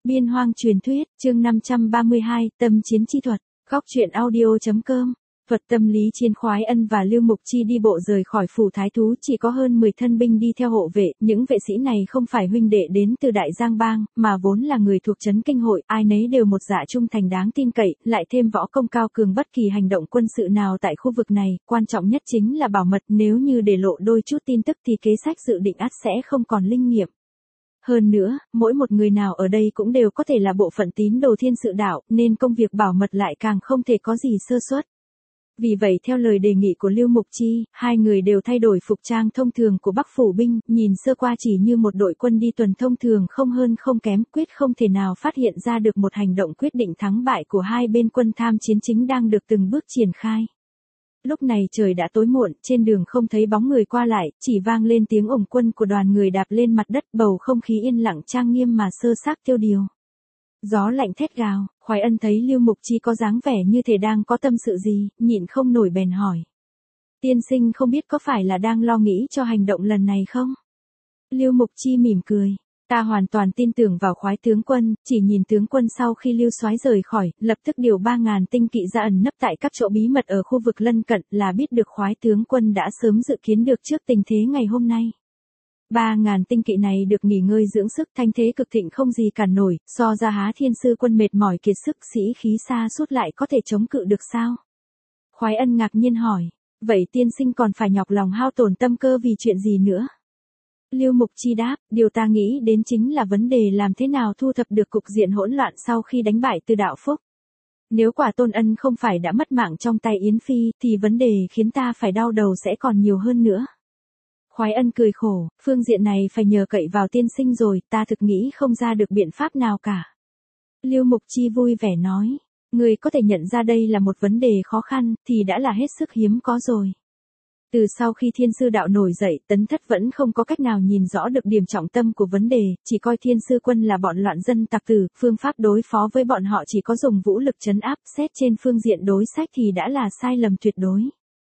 Biên hoang truyền thuyết, chương 532, tâm chiến chi thuật, góc truyện audio.com. Thuật tâm lý chiến. Khoái Ân và Lưu Mục Chi đi bộ rời khỏi phủ thái thú, chỉ có hơn 10 thân binh đi theo hộ vệ, những vệ sĩ này không phải huynh đệ đến từ Đại Giang Bang, mà vốn là người thuộc trấn Kinh Hội, ai nấy đều một dạ trung thành đáng tin cậy, lại thêm võ công cao cường, bất kỳ hành động quân sự nào tại khu vực này, quan trọng nhất chính là bảo mật, nếu như để lộ đôi chút tin tức thì kế sách dự định ắt sẽ không còn linh nghiệm. Hơn nữa, mỗi một người nào ở đây cũng đều có thể là bộ phận tín đồ Thiên Sự Đạo, nên công việc bảo mật lại càng không thể có gì sơ suất. Vì vậy theo lời đề nghị của Lưu Mục Chi, hai người đều thay đổi phục trang thông thường của Bắc phủ binh, nhìn sơ qua chỉ như một đội quân đi tuần thông thường, không hơn không kém, quyết không thể nào phát hiện ra được một hành động quyết định thắng bại của hai bên quân tham chiến chính đang được từng bước triển khai. Lúc này trời đã tối muộn, trên đường không thấy bóng người qua lại, chỉ vang lên tiếng ổng quân của đoàn người đạp lên mặt đất, bầu không khí yên lặng trang nghiêm mà sơ xác tiêu điều. Gió lạnh thét gào, Khoái Ân thấy Lưu Mục Chi có dáng vẻ như thể đang có tâm sự gì, nhịn không nổi bèn hỏi. Tiên sinh không biết có phải là đang lo nghĩ cho hành động lần này không? Lưu Mục Chi mỉm cười. Ta hoàn toàn tin tưởng vào Khoái tướng quân, chỉ nhìn tướng quân sau khi Lưu soái rời khỏi, lập tức điều 3.000 tinh kỵ ra ẩn nấp tại các chỗ bí mật ở khu vực lân cận, là biết được Khoái tướng quân đã sớm dự kiến được trước tình thế ngày hôm nay. 3.000 tinh kỵ này được nghỉ ngơi dưỡng sức, thanh thế cực thịnh không gì cản nổi, so ra Há Thiên sư quân mệt mỏi kiệt sức, sĩ khí xa suốt lại có thể chống cự được sao? Khoái Ân ngạc nhiên hỏi, vậy tiên sinh còn phải nhọc lòng hao tổn tâm cơ vì chuyện gì nữa? Lưu Mục Chi đáp, điều ta nghĩ đến chính là vấn đề làm thế nào thu thập được cục diện hỗn loạn sau khi đánh bại Từ Đạo Phúc. Nếu quả Tôn Ân không phải đã mất mạng trong tay Yến Phi, thì vấn đề khiến ta phải đau đầu sẽ còn nhiều hơn nữa. Khoái Ân cười khổ, phương diện này phải nhờ cậy vào tiên sinh rồi, ta thực nghĩ không ra được biện pháp nào cả. Lưu Mục Chi vui vẻ nói, người có thể nhận ra đây là một vấn đề khó khăn, thì đã là hết sức hiếm có rồi. Từ sau khi Thiên Sư Đạo nổi dậy, Tấn Thất vẫn không có cách nào nhìn rõ được điểm trọng tâm của vấn đề, chỉ coi Thiên Sư quân là bọn loạn dân tặc tử, phương pháp đối phó với bọn họ chỉ có dùng vũ lực trấn áp, xét trên phương diện đối sách thì đã là sai lầm tuyệt đối.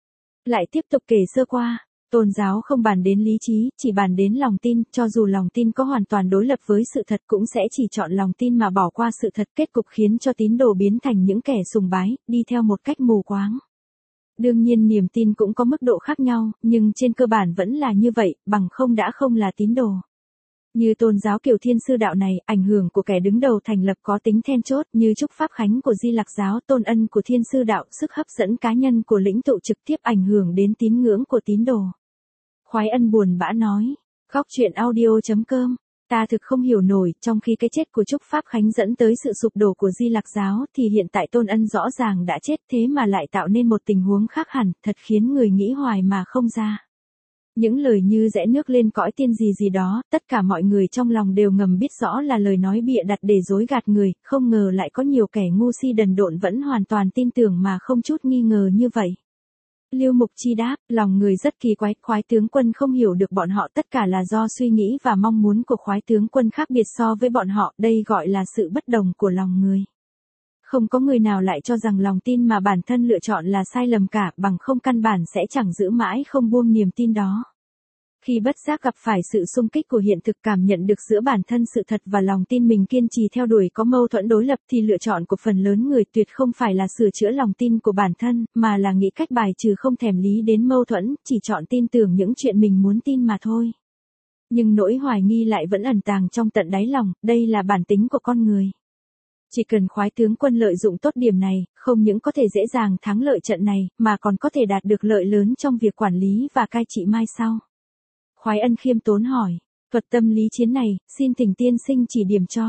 Lại tiếp tục kể sơ qua. Tôn giáo không bàn đến lý trí, chỉ bàn đến lòng tin, cho dù lòng tin có hoàn toàn đối lập với sự thật cũng sẽ chỉ chọn lòng tin mà bỏ qua sự thật, kết cục khiến cho tín đồ biến thành những kẻ sùng bái, đi theo một cách mù quáng. Đương nhiên niềm tin cũng có mức độ khác nhau, nhưng trên cơ bản vẫn là như vậy, bằng không đã không là tín đồ. Như tôn giáo kiểu Thiên Sư Đạo này, ảnh hưởng của kẻ đứng đầu thành lập có tính then chốt, như Trúc Pháp Khánh của Di Lặc giáo, Tôn Ân của Thiên Sư Đạo, sức hấp dẫn cá nhân của lĩnh tụ trực tiếp ảnh hưởng đến tín ngưỡng của tín đồ. Khoái Ân buồn bã nói, góc truyện audio.com, ta thực không hiểu nổi, trong khi cái chết của Trúc Pháp Khánh dẫn tới sự sụp đổ của Di Lặc giáo, thì hiện tại Tôn Ân rõ ràng đã chết, thế mà lại tạo nên một tình huống khác hẳn, thật khiến người nghĩ hoài mà không ra. Những lời như rẽ nước lên cõi tiên gì đó, tất cả mọi người trong lòng đều ngầm biết rõ là lời nói bịa đặt để dối gạt người, không ngờ lại có nhiều kẻ ngu si đần độn vẫn hoàn toàn tin tưởng mà không chút nghi ngờ như vậy. Lưu Mục Chi đáp, lòng người rất kỳ quái, Khoái tướng quân không hiểu được bọn họ, tất cả là do suy nghĩ và mong muốn của Khoái tướng quân khác biệt so với bọn họ, đây gọi là sự bất đồng của lòng người. Không có người nào lại cho rằng lòng tin mà bản thân lựa chọn là sai lầm cả, bằng không căn bản sẽ chẳng giữ mãi không buông niềm tin đó. Khi bất giác gặp phải sự xung kích của hiện thực, cảm nhận được giữa bản thân sự thật và lòng tin mình kiên trì theo đuổi có mâu thuẫn đối lập, thì lựa chọn của phần lớn người tuyệt không phải là sửa chữa lòng tin của bản thân, mà là nghĩ cách bài trừ, không thèm lý đến mâu thuẫn, chỉ chọn tin tưởng những chuyện mình muốn tin mà thôi. Nhưng nỗi hoài nghi lại vẫn ẩn tàng trong tận đáy lòng, đây là bản tính của con người. Chỉ cần Khoái tướng quân lợi dụng tốt điểm này, không những có thể dễ dàng thắng lợi trận này, mà còn có thể đạt được lợi lớn trong việc quản lý và cai trị mai sau. Khoái Ân khiêm tốn hỏi, thuật tâm lý chiến này, xin thỉnh tiên sinh chỉ điểm cho.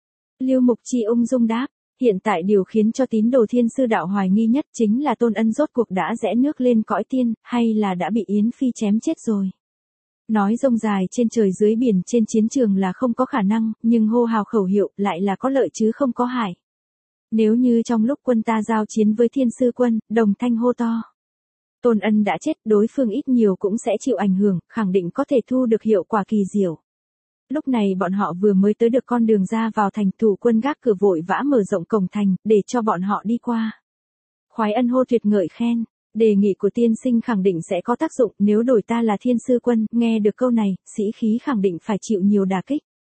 Lưu Mục Chi ung dung đáp, hiện tại điều khiến cho tín đồ Thiên Sư Đạo hoài nghi nhất chính là Tôn Ân rốt cuộc đã rẽ nước lên cõi tiên, hay là đã bị Yến Phi chém chết rồi. Nói rông dài trên trời dưới biển trên chiến trường là không có khả năng, nhưng hô hào khẩu hiệu lại là có lợi chứ không có hại. Nếu như trong lúc quân ta giao chiến với Thiên Sư quân, đồng thanh hô to, Tôn Ân đã chết, đối phương ít nhiều cũng sẽ chịu ảnh hưởng, khẳng định có thể thu được hiệu quả kỳ diệu. Lúc này bọn họ vừa mới tới được con đường ra vào thành, thủ quân gác cửa vội vã mở rộng cổng thành, để cho bọn họ đi qua. Khoái Ân hô tuyệt ngợi khen, đề nghị của tiên sinh khẳng định sẽ có tác dụng, nếu đổi ta là Thiên Sư quân, nghe được câu này, sĩ khí khẳng định phải chịu nhiều đả kích.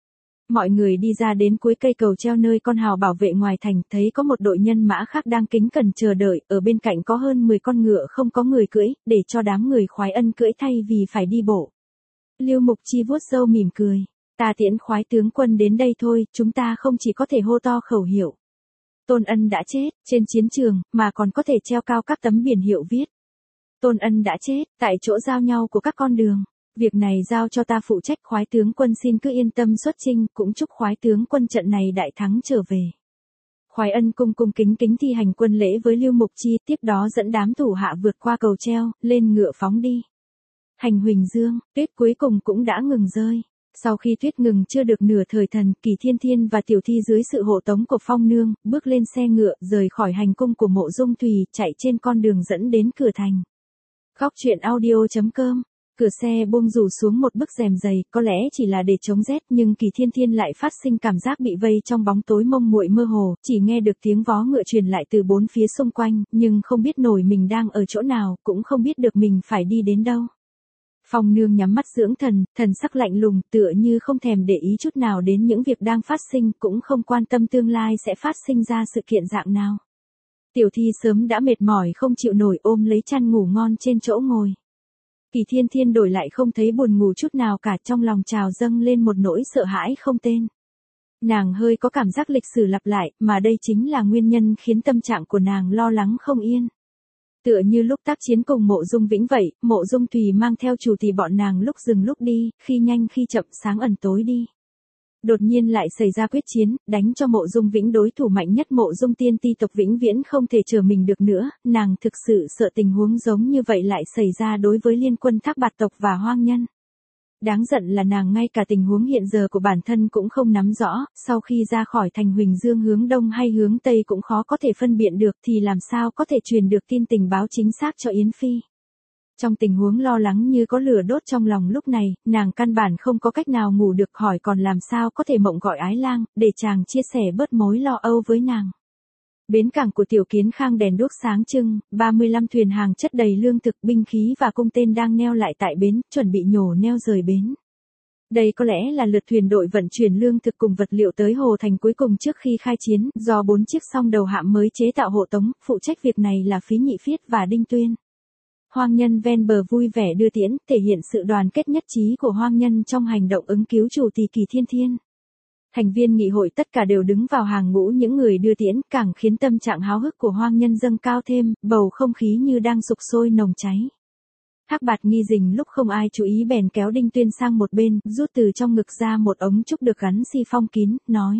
Mọi người đi ra đến cuối cây cầu treo nơi con hào bảo vệ ngoài thành, thấy có một đội nhân mã khác đang kính cẩn chờ đợi, ở bên cạnh có hơn 10 con ngựa không có người cưỡi, để cho đám người khoái ân cưỡi thay vì phải đi bộ. Lưu Mục Chi vuốt râu mỉm cười. Ta tiễn khoái tướng quân đến đây thôi, chúng ta không chỉ có thể hô to khẩu hiệu. Tôn Ân đã chết, trên chiến trường, mà còn có thể treo cao các tấm biển hiệu viết. Tôn Ân đã chết, tại chỗ giao nhau của các con đường. Việc này giao cho ta phụ trách, khoái tướng quân xin cứ yên tâm xuất chinh, cũng chúc khoái tướng quân trận này đại thắng trở về. Khoái Ân cung cung kính kính thi hành quân lễ với Lưu Mục Chi, tiếp đó dẫn đám thủ hạ vượt qua cầu treo, lên ngựa phóng đi. Hành Huỳnh Dương, tuyết cuối cùng cũng đã ngừng rơi. Sau khi tuyết ngừng chưa được nửa thời thần, Kỳ Thiên Thiên và Tiểu Thi dưới sự hộ tống của Phong Nương, bước lên xe ngựa, rời khỏi hành cung của Mộ Dung Thùy, chạy trên con đường dẫn đến cửa thành. Khóc chuyện audio.com. Cửa xe buông rủ xuống một bức rèm dày, có lẽ chỉ là để chống rét, nhưng Kỳ Thiên Thiên lại phát sinh cảm giác bị vây trong bóng tối mông muội mơ hồ, chỉ nghe được tiếng vó ngựa truyền lại từ bốn phía xung quanh, nhưng không biết nổi mình đang ở chỗ nào, cũng không biết được mình phải đi đến đâu. Phong Nương nhắm mắt dưỡng thần, thần sắc lạnh lùng, tựa như không thèm để ý chút nào đến những việc đang phát sinh, cũng không quan tâm tương lai sẽ phát sinh ra sự kiện dạng nào. Tiểu Thi sớm đã mệt mỏi không chịu nổi, ôm lấy chăn ngủ ngon trên chỗ ngồi. Kỳ Thiên Thiên đổi lại không thấy buồn ngủ chút nào cả, trong lòng trào dâng lên một nỗi sợ hãi không tên. Nàng hơi có cảm giác lịch sử lặp lại, mà đây chính là nguyên nhân khiến tâm trạng của nàng lo lắng không yên. Tựa như lúc tác chiến cùng Mộ Dung Vĩnh vậy, Mộ Dung Thùy mang theo chủ thì bọn nàng lúc dừng lúc đi, khi nhanh khi chậm, sáng ẩn tối đi. Đột nhiên lại xảy ra quyết chiến, đánh cho Mộ Dung Vĩnh, đối thủ mạnh nhất Mộ Dung Tiên Ti tộc vĩnh viễn không thể chờ mình được nữa, nàng thực sự sợ tình huống giống như vậy lại xảy ra đối với liên quân Thác Bạt tộc và Hoang Nhân. Đáng giận là nàng ngay cả tình huống hiện giờ của bản thân cũng không nắm rõ, sau khi ra khỏi thành Huỳnh Dương hướng đông hay hướng tây cũng khó có thể phân biện được, thì làm sao có thể truyền được tin tình báo chính xác cho Yến Phi. Trong tình huống lo lắng như có lửa đốt trong lòng lúc này, nàng căn bản không có cách nào ngủ được, hỏi còn làm sao có thể mộng gọi Ái Lang, để chàng chia sẻ bớt mối lo âu với nàng. Bến cảng của Tiểu Kiến Khang đèn đuốc sáng trưng, 35 thuyền hàng chất đầy lương thực, binh khí và cung tên đang neo lại tại bến, chuẩn bị nhổ neo rời bến. Đây có lẽ là lượt thuyền đội vận chuyển lương thực cùng vật liệu tới Hồ Thành cuối cùng trước khi khai chiến, do 4 chiếc song đầu hạm mới chế tạo hộ tống, phụ trách việc này là Phí Nhị Phiết và Đinh Tuyên. Hoang Nhân ven bờ vui vẻ đưa tiễn, thể hiện sự đoàn kết nhất trí của Hoang Nhân trong hành động ứng cứu chủ tỷ Kỳ Thiên Thiên. Thành viên nghị hội tất cả đều đứng vào hàng ngũ những người đưa tiễn, càng khiến tâm trạng háo hức của Hoang Nhân dâng cao thêm, bầu không khí như đang sục sôi nồng cháy. Thác Bạt Nghi Dình lúc không ai chú ý bèn kéo Đinh Tuyên sang một bên, rút từ trong ngực ra một ống trúc được gắn xi phong kín, nói.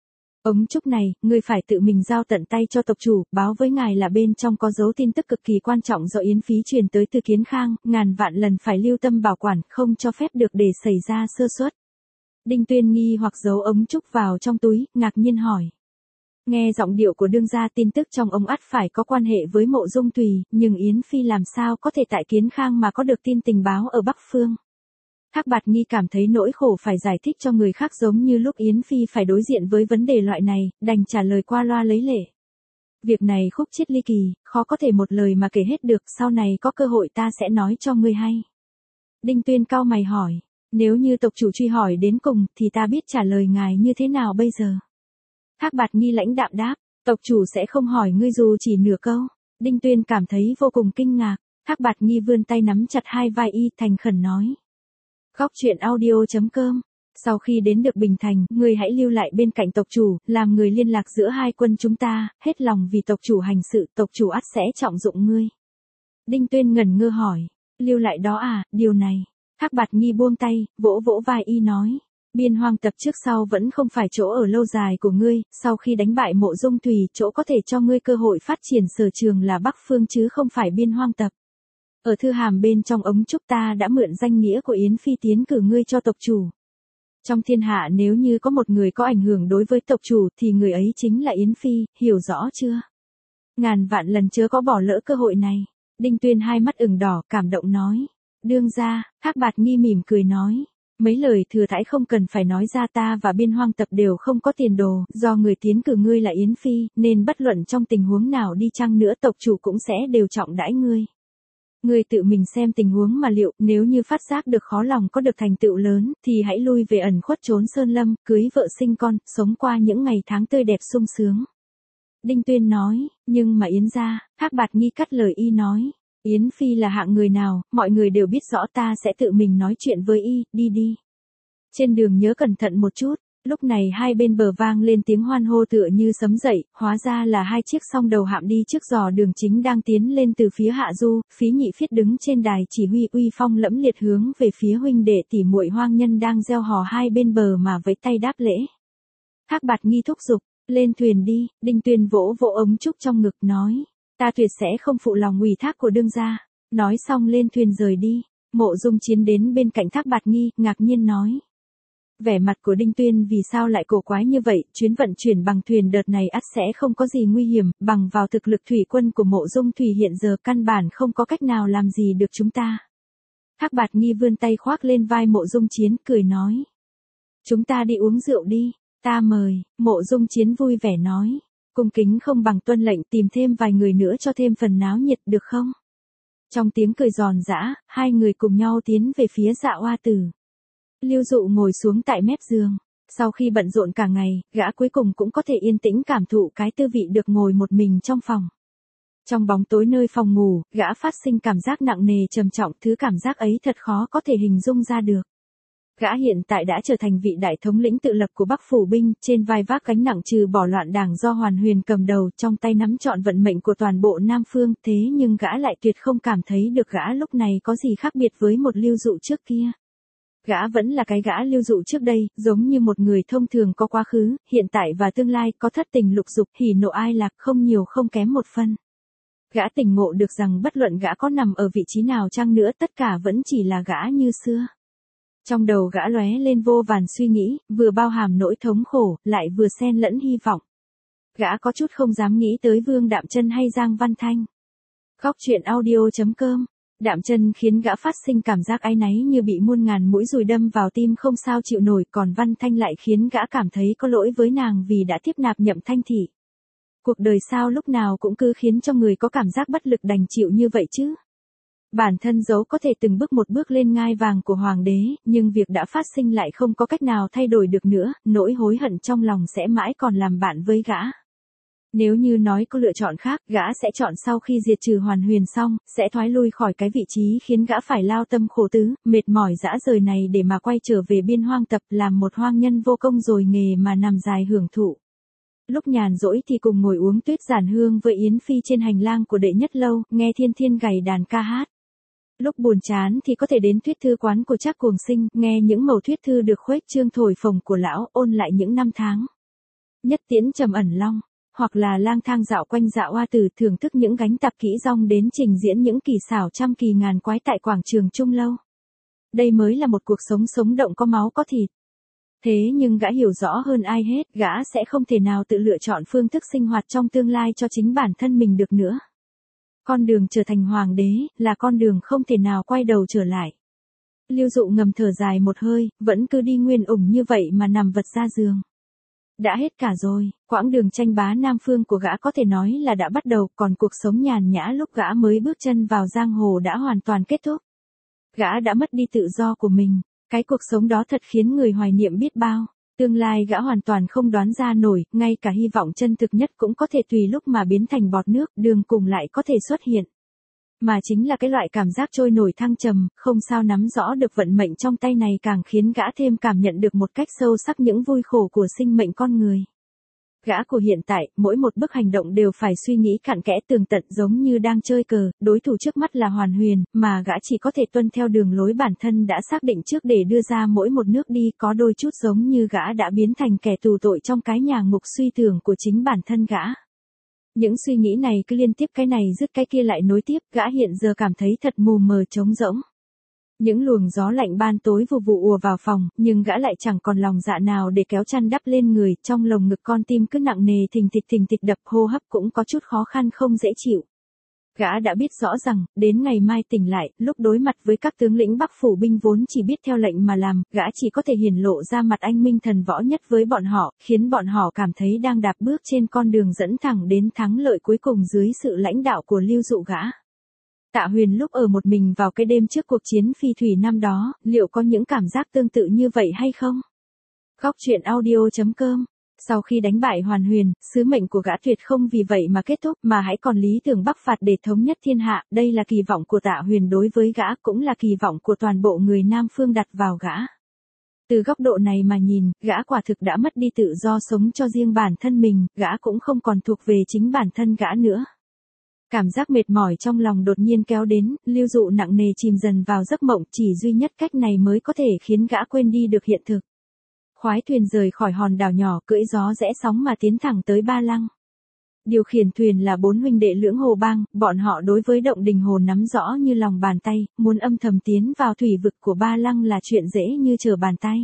Ống trúc này, ngươi phải tự mình giao tận tay cho tộc chủ, báo với ngài là bên trong có dấu tin tức cực kỳ quan trọng do Yến Phí truyền tới từ Kiến Khang, ngàn vạn lần phải lưu tâm bảo quản, không cho phép được để xảy ra sơ suất. Đinh Tuyên nghi hoặc giấu ống trúc vào trong túi, ngạc nhiên hỏi. Nghe giọng điệu của đương gia, tin tức trong ống ắt phải có quan hệ với Mộ Dung Thùy, nhưng Yến Phi làm sao có thể tại Kiến Khang mà có được tin tình báo ở Bắc Phương. Thác Bạt Nghi cảm thấy nỗi khổ phải giải thích cho người khác, giống như lúc Yến Phi phải đối diện với vấn đề loại này, đành trả lời qua loa lấy lệ. Việc này khúc chiết ly kỳ, khó có thể một lời mà kể hết được, sau này có cơ hội ta sẽ nói cho ngươi hay. Đinh Tuyên cau mày hỏi, nếu như tộc chủ truy hỏi đến cùng, thì ta biết trả lời ngài như thế nào bây giờ? Thác Bạt Nghi lãnh đạm đáp, tộc chủ sẽ không hỏi ngươi dù chỉ nửa câu. Đinh Tuyên cảm thấy vô cùng kinh ngạc, Thác Bạt Nghi vươn tay nắm chặt hai vai y, thành khẩn nói. Khóc chuyện audio.com. Sau khi đến được Bình Thành, ngươi hãy lưu lại bên cạnh tộc chủ, làm người liên lạc giữa hai quân chúng ta, hết lòng vì tộc chủ hành sự, tộc chủ ắt sẽ trọng dụng ngươi. Đinh Tuyên ngẩn ngơ hỏi, lưu lại đó à, điều này. Thác Bạt Nghi buông tay, vỗ vỗ vai y nói. Biên Hoang tập trước sau vẫn không phải chỗ ở lâu dài của ngươi, sau khi đánh bại Mộ Dung Thùy, chỗ có thể cho ngươi cơ hội phát triển sở trường là Bắc Phương chứ không phải Biên Hoang tập. Ở thư hàm bên trong ống trúc ta đã mượn danh nghĩa của Yến Phi tiến cử ngươi cho tộc chủ. Trong thiên hạ nếu như có một người có ảnh hưởng đối với tộc chủ thì người ấy chính là Yến Phi, hiểu rõ chưa? Ngàn vạn lần chớ có bỏ lỡ cơ hội này. Đinh Tuyên hai mắt ửng đỏ, cảm động nói. Đương gia, Thác Bạt Nghi mỉm cười nói. Mấy lời thừa thãi không cần phải nói ra, ta và Biên Hoang tập đều không có tiền đồ, do người tiến cử ngươi là Yến Phi, nên bất luận trong tình huống nào đi chăng nữa tộc chủ cũng sẽ đều trọng đãi ngươi. Ngươi tự mình xem tình huống mà liệu, nếu như phát giác được khó lòng có được thành tựu lớn, thì hãy lui về ẩn khuất trốn sơn lâm, cưới vợ sinh con, sống qua những ngày tháng tươi đẹp sung sướng. Đinh Tuyên nói, nhưng mà Yến gia, Thác Bạt Nghi cắt lời y nói. Yến Phi là hạng người nào, mọi người đều biết rõ, ta sẽ tự mình nói chuyện với y, đi đi. Trên đường nhớ cẩn thận một chút. Lúc này hai bên bờ vang lên tiếng hoan hô tựa như sấm dậy, hóa ra là hai chiếc song đầu hạm đi trước dò đường chính đang tiến lên từ phía hạ du, Phí Nhị Phiết đứng trên đài chỉ huy uy phong lẫm liệt hướng về phía huynh đệ tỷ muội hoang nhân đang gieo hò hai bên bờ mà vẫy tay đáp lễ. Thác Bạt Nghi thúc giục, lên thuyền đi, Đinh Tuyên vỗ vỗ ống trúc trong ngực nói, ta tuyệt sẽ không phụ lòng ủy thác của đương gia. Nói xong lên thuyền rời đi, Mộ Dung Chiến đến bên cạnh Thác Bạt Nghi, ngạc nhiên nói. Vẻ mặt của Đinh Tuyên vì sao lại cổ quái như vậy, chuyến vận chuyển bằng thuyền đợt này ắt sẽ không có gì nguy hiểm, bằng vào thực lực thủy quân của Mộ Dung Thủy hiện giờ căn bản không có cách nào làm gì được chúng ta. Thác Bạt Nghi vươn tay khoác lên vai Mộ Dung Chiến, cười nói. Chúng ta đi uống rượu đi, ta mời, Mộ Dung Chiến vui vẻ nói. Cung kính không bằng tuân lệnh, tìm thêm vài người nữa cho thêm phần náo nhiệt được không? Trong tiếng cười giòn giã, hai người cùng nhau tiến về phía Dạ Oa Tử. Lưu Dụ ngồi xuống tại mép giường. Sau khi bận rộn cả ngày, gã cuối cùng cũng có thể yên tĩnh cảm thụ cái tư vị được ngồi một mình trong phòng. Trong bóng tối nơi phòng ngủ, gã phát sinh cảm giác nặng nề trầm trọng, thứ cảm giác ấy thật khó có thể hình dung ra được. Gã hiện tại đã trở thành vị đại thống lĩnh tự lập của Bắc Phủ binh, trên vai vác gánh nặng trừ bỏ loạn đảng do Hoàn Huyền cầm đầu, trong tay nắm trọn vận mệnh của toàn bộ Nam Phương, thế nhưng gã lại tuyệt không cảm thấy được gã lúc này có gì khác biệt với một Lưu Dụ trước kia. Gã vẫn là cái gã Lưu Dụ trước đây, giống như một người thông thường có quá khứ, hiện tại và tương lai, có thất tình lục dục, hỉ nộ ai lạc, không nhiều không kém một phân. Gã tỉnh ngộ được rằng bất luận gã có nằm ở vị trí nào chăng nữa, tất cả vẫn chỉ là gã như xưa. Trong đầu gã lóe lên vô vàn suy nghĩ, vừa bao hàm nỗi thống khổ, lại vừa xen lẫn hy vọng. Gã có chút không dám nghĩ tới Vương Đạm Chân hay Giang Văn Thanh. Góc truyện audio.com. Đạm Chân khiến gã phát sinh cảm giác áy náy như bị muôn ngàn mũi dùi đâm vào tim không sao chịu nổi, còn Văn Thanh lại khiến gã cảm thấy có lỗi với nàng vì đã tiếp nạp Nhậm Thanh Thị. Cuộc đời sao lúc nào cũng cứ khiến cho người có cảm giác bất lực đành chịu như vậy chứ. Bản thân dẫu có thể từng bước một bước lên ngai vàng của hoàng đế, nhưng việc đã phát sinh lại không có cách nào thay đổi được nữa, nỗi hối hận trong lòng sẽ mãi còn làm bạn với gã. Nếu như nói có lựa chọn khác, gã sẽ chọn sau khi diệt trừ Hoàn Huyền xong, sẽ thoái lui khỏi cái vị trí khiến gã phải lao tâm khổ tứ, mệt mỏi dã rời này để mà quay trở về biên hoang tập làm một hoang nhân vô công rồi nghề mà nằm dài hưởng thụ. Lúc nhàn rỗi thì cùng ngồi uống tuyết giản hương với Yến Phi trên hành lang của Đệ Nhất Lâu, nghe Thiên Thiên gảy đàn ca hát. Lúc buồn chán thì có thể đến thuyết thư quán của Trác Cuồng Sinh, nghe những mẩu thuyết thư được khuếch trương thổi phồng của lão, ôn lại những năm tháng. Nhất Tiễn Trầm Ẩn Long, hoặc là lang thang dạo quanh Dạ Oa Tử, thưởng thức những gánh tạp kỹ rong đến trình diễn những kỳ xảo trăm kỳ ngàn quái tại quảng trường Trung Lâu. Đây mới là một cuộc sống sống động có máu có thịt. Thế nhưng gã hiểu rõ hơn ai hết, gã sẽ không thể nào tự lựa chọn phương thức sinh hoạt trong tương lai cho chính bản thân mình được nữa. Con đường trở thành hoàng đế, là con đường không thể nào quay đầu trở lại. Lưu Dụ ngầm thở dài một hơi, vẫn cứ đi nguyên ủng như vậy mà nằm vật ra giường. Đã hết cả rồi, quãng đường tranh bá Nam Phương của gã có thể nói là đã bắt đầu, còn cuộc sống nhàn nhã lúc gã mới bước chân vào giang hồ đã hoàn toàn kết thúc. Gã đã mất đi tự do của mình, cái cuộc sống đó thật khiến người hoài niệm biết bao. Tương lai gã hoàn toàn không đoán ra nổi, ngay cả hy vọng chân thực nhất cũng có thể tùy lúc mà biến thành bọt nước, đường cùng lại có thể xuất hiện. Mà chính là cái loại cảm giác trôi nổi thăng trầm, không sao nắm rõ được vận mệnh trong tay này càng khiến gã thêm cảm nhận được một cách sâu sắc những vui khổ của sinh mệnh con người. Gã của hiện tại, mỗi một bước hành động đều phải suy nghĩ cặn kẽ tường tận giống như đang chơi cờ, đối thủ trước mắt là Hoàn Huyền, mà gã chỉ có thể tuân theo đường lối bản thân đã xác định trước để đưa ra mỗi một nước đi, có đôi chút giống như gã đã biến thành kẻ tù tội trong cái nhà ngục suy tưởng của chính bản thân gã. Những suy nghĩ này cứ liên tiếp cái này dứt cái kia lại nối tiếp, gã hiện giờ cảm thấy thật mù mờ trống rỗng. Những luồng gió lạnh ban tối vù vù ùa vào phòng, nhưng gã lại chẳng còn lòng dạ nào để kéo chăn đắp lên người, trong lồng ngực con tim cứ nặng nề thình thịch đập, hô hấp cũng có chút khó khăn không dễ chịu. Gã đã biết rõ rằng, đến ngày mai tỉnh lại, lúc đối mặt với các tướng lĩnh Bắc Phủ binh vốn chỉ biết theo lệnh mà làm, gã chỉ có thể hiển lộ ra mặt anh minh thần võ nhất với bọn họ, khiến bọn họ cảm thấy đang đạp bước trên con đường dẫn thẳng đến thắng lợi cuối cùng dưới sự lãnh đạo của Lưu Dụ gã. Tạ Huyền lúc ở một mình vào cái đêm trước cuộc chiến phi thủy năm đó, liệu có những cảm giác tương tự như vậy hay không? Góc truyện audio.com. Sau khi đánh bại Hoàn Huyền, sứ mệnh của gã tuyệt không vì vậy mà kết thúc mà hãy còn lý tưởng bắc phạt để thống nhất thiên hạ, đây là kỳ vọng của Tạ Huyền đối với gã cũng là kỳ vọng của toàn bộ người Nam Phương đặt vào gã. Từ góc độ này mà nhìn, gã quả thực đã mất đi tự do sống cho riêng bản thân mình, gã cũng không còn thuộc về chính bản thân gã nữa. Cảm giác mệt mỏi trong lòng đột nhiên kéo đến, Lưu Dụ nặng nề chìm dần vào giấc mộng, chỉ duy nhất cách này mới có thể khiến gã quên đi được hiện thực. Khoái thuyền rời khỏi hòn đảo nhỏ cưỡi gió rẽ sóng mà tiến thẳng tới Ba Lăng. Điều khiển thuyền là 4 huynh đệ Lưỡng Hồ Bang, bọn họ đối với động đình hồ nắm rõ như lòng bàn tay, muốn âm thầm tiến vào thủy vực của Ba Lăng là chuyện dễ như trở bàn tay.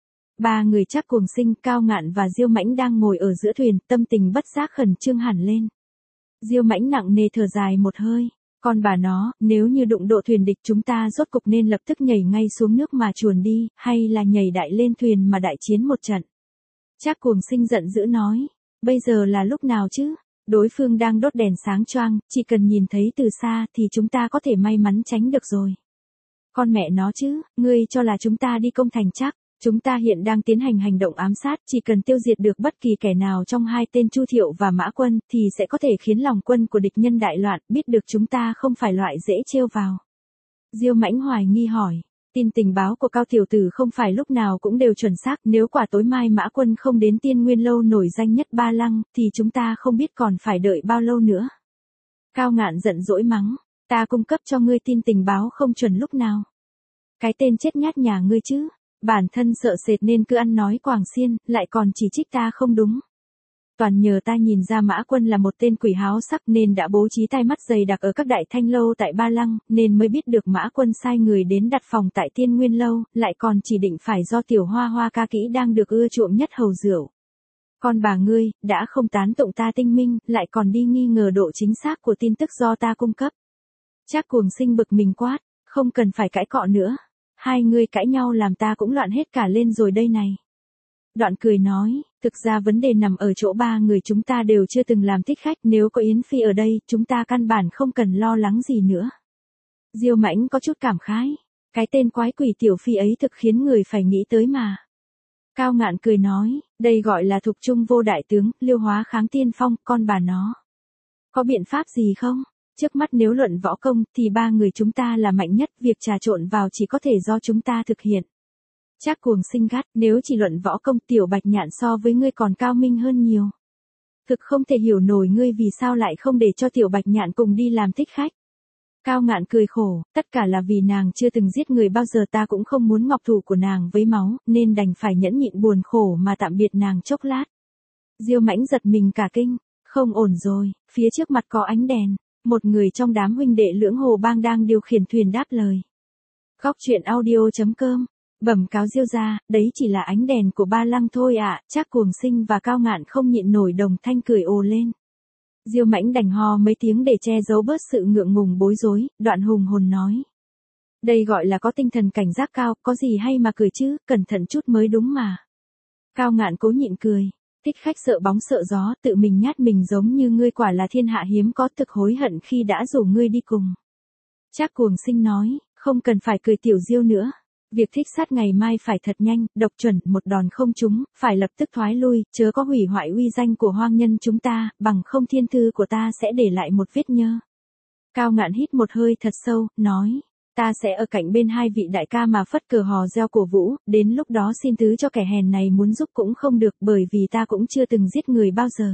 3 người Trác Cuồng Sinh, Cao Ngạn và Diêu Mãnh đang ngồi ở giữa thuyền, tâm tình bất giác khẩn trương hẳn lên. Diêu Mãnh nặng nề thở dài một hơi, con bà nó, nếu như đụng độ thuyền địch chúng ta rốt cục nên lập tức nhảy ngay xuống nước mà chuồn đi, hay là nhảy đại lên thuyền mà đại chiến một trận. Trác Cuồng Sinh giận dữ nói, bây giờ là lúc nào chứ? Đối phương đang đốt đèn sáng choang, chỉ cần nhìn thấy từ xa thì chúng ta có thể may mắn tránh được rồi. Con mẹ nó chứ, ngươi cho là chúng ta đi công thành chắc? Chúng ta hiện đang tiến hành hành động ám sát, chỉ cần tiêu diệt được bất kỳ kẻ nào trong hai tên Chu Thiệu và Mã Quân, thì sẽ có thể khiến lòng quân của địch nhân đại loạn, biết được chúng ta không phải loại dễ trêu vào. Diêu Mãnh hoài nghi hỏi, tin tình báo của Cao tiểu tử không phải lúc nào cũng đều chuẩn xác, nếu quả tối mai Mã Quân không đến Tiên Nguyên lâu nổi danh nhất Ba Lăng, thì chúng ta không biết còn phải đợi bao lâu nữa. Cao Ngạn giận dỗi mắng, ta cung cấp cho ngươi tin tình báo không chuẩn lúc nào. Cái tên chết nhát nhà ngươi chứ. Bản thân sợ sệt nên cứ ăn nói quàng xiên, lại còn chỉ trích ta không đúng. Toàn nhờ ta nhìn ra Mã Quân là một tên quỷ háo sắc nên đã bố trí tai mắt dày đặc ở các đại thanh lâu tại Ba Lăng, nên mới biết được Mã Quân sai người đến đặt phòng tại Tiên Nguyên lâu, lại còn chỉ định phải do Tiểu Hoa Hoa ca kỹ đang được ưa chuộng nhất hầu rượu. Con bà ngươi, đã không tán tụng ta tinh minh, lại còn đi nghi ngờ độ chính xác của tin tức do ta cung cấp. Trác Cuồng Sinh bực mình quát, không cần phải cãi cọ nữa. Hai người cãi nhau làm ta cũng loạn hết cả lên rồi đây này. Đoạn cười nói, thực ra vấn đề nằm ở chỗ 3 người chúng ta đều chưa từng làm thích khách, nếu có Yến Phi ở đây, chúng ta căn bản không cần lo lắng gì nữa. Diêu Mãnh có chút cảm khái, cái tên quái quỷ Tiểu Phi ấy thực khiến người phải nghĩ tới mà. Cao Ngạn cười nói, đây gọi là thục trung vô đại tướng, liêu hóa kháng tiên phong, con bà nó. Có biện pháp gì không? Trước mắt nếu luận võ công thì 3 người chúng ta là mạnh nhất, việc trà trộn vào chỉ có thể do chúng ta thực hiện. Trác Cuồng Sinh gắt, nếu chỉ luận võ công Tiểu Bạch Nhạn so với ngươi còn cao minh hơn nhiều. Thực không thể hiểu nổi ngươi vì sao lại không để cho Tiểu Bạch Nhạn cùng đi làm thích khách. Cao Ngạn cười khổ, tất cả là vì nàng chưa từng giết người bao giờ, ta cũng không muốn ngọc thủ của nàng với máu, nên đành phải nhẫn nhịn buồn khổ mà tạm biệt nàng chốc lát. Diêu Mãnh giật mình cả kinh, không ổn rồi, phía trước mặt có ánh đèn. Một người trong đám huynh đệ Lưỡng Hồ Bang đang điều khiển thuyền đáp lời. Góc truyện audio.com. Bẩm cáo Diêu gia, đấy chỉ là ánh đèn của Ba Lăng thôi ạ. Trác Cuồng Sinh và Cao Ngạn không nhịn nổi đồng thanh cười ồ lên. Diêu Mãnh đành ho mấy tiếng để che giấu bớt sự ngượng ngùng bối rối, đoạn hùng hồn nói. Đây gọi là có tinh thần cảnh giác cao, có gì hay mà cười chứ, cẩn thận chút mới đúng mà. Cao Ngạn cố nhịn cười. Thích khách sợ bóng sợ gió, tự mình nhát mình giống như ngươi, quả là thiên hạ hiếm có, thực hối hận khi đã rủ ngươi đi cùng. Trác Cuồng Sinh nói, không cần phải cười Tiểu Diêu nữa. Việc thích sát ngày mai phải thật nhanh, độc chuẩn, một đòn không trúng, phải lập tức thoái lui, chớ có hủy hoại uy danh của hoang nhân chúng ta, bằng không thiên thư của ta sẽ để lại một vết nhơ. Cao Ngạn hít một hơi thật sâu, nói. Ta sẽ ở cạnh bên 2 vị đại ca mà phất cờ hò reo cổ vũ, đến lúc đó xin thứ cho kẻ hèn này muốn giúp cũng không được, bởi vì ta cũng chưa từng giết người bao giờ.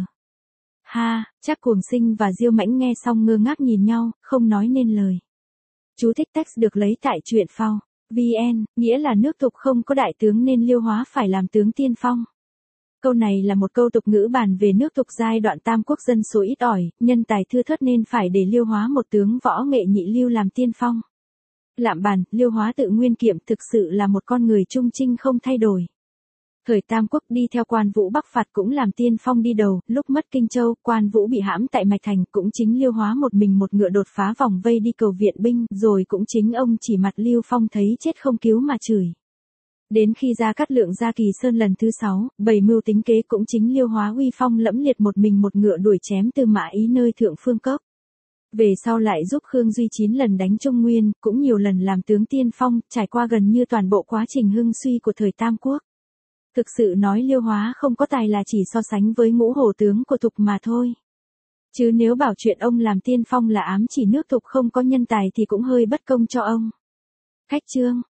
Ha, Trác Cuồng Sinh và Diêu Mãnh nghe xong ngơ ngác nhìn nhau, không nói nên lời. Chú thích text được lấy tại truyện phao. VN, nghĩa là nước Thục không có đại tướng nên Liêu Hóa phải làm tướng tiên phong. Câu này là một câu tục ngữ bàn về nước Thục giai đoạn Tam Quốc dân số ít ỏi, nhân tài thưa thớt nên phải để Liêu Hóa một tướng võ nghệ nhị lưu làm tiên phong. Lạm bàn, Liêu Hóa tự nguyên kiệm thực sự là một con người trung trinh không thay đổi. Thời Tam Quốc đi theo Quan Vũ bắc phạt cũng làm tiên phong đi đầu, lúc mất Kinh Châu, Quan Vũ bị hãm tại Mạch Thành, cũng chính Liêu Hóa một mình một ngựa đột phá vòng vây đi cầu viện binh, rồi cũng chính ông chỉ mặt Lưu Phong thấy chết không cứu mà chửi. Đến khi Gia Cát Lượng ra Kỳ Sơn lần thứ 6, bày mưu tính kế cũng chính Liêu Hóa uy phong lẫm liệt một mình một ngựa đuổi chém Tư Mã Ý nơi Thượng Phương Cốc. Về sau lại giúp Khương Duy 9 lần đánh Trung Nguyên, cũng nhiều lần làm tướng tiên phong, trải qua gần như toàn bộ quá trình hưng suy của thời Tam Quốc. Thực sự nói Liêu Hóa không có tài là chỉ so sánh với Ngũ Hổ tướng của Thục mà thôi. Chứ nếu bảo chuyện ông làm tiên phong là ám chỉ nước Thục không có nhân tài thì cũng hơi bất công cho ông. Khách chương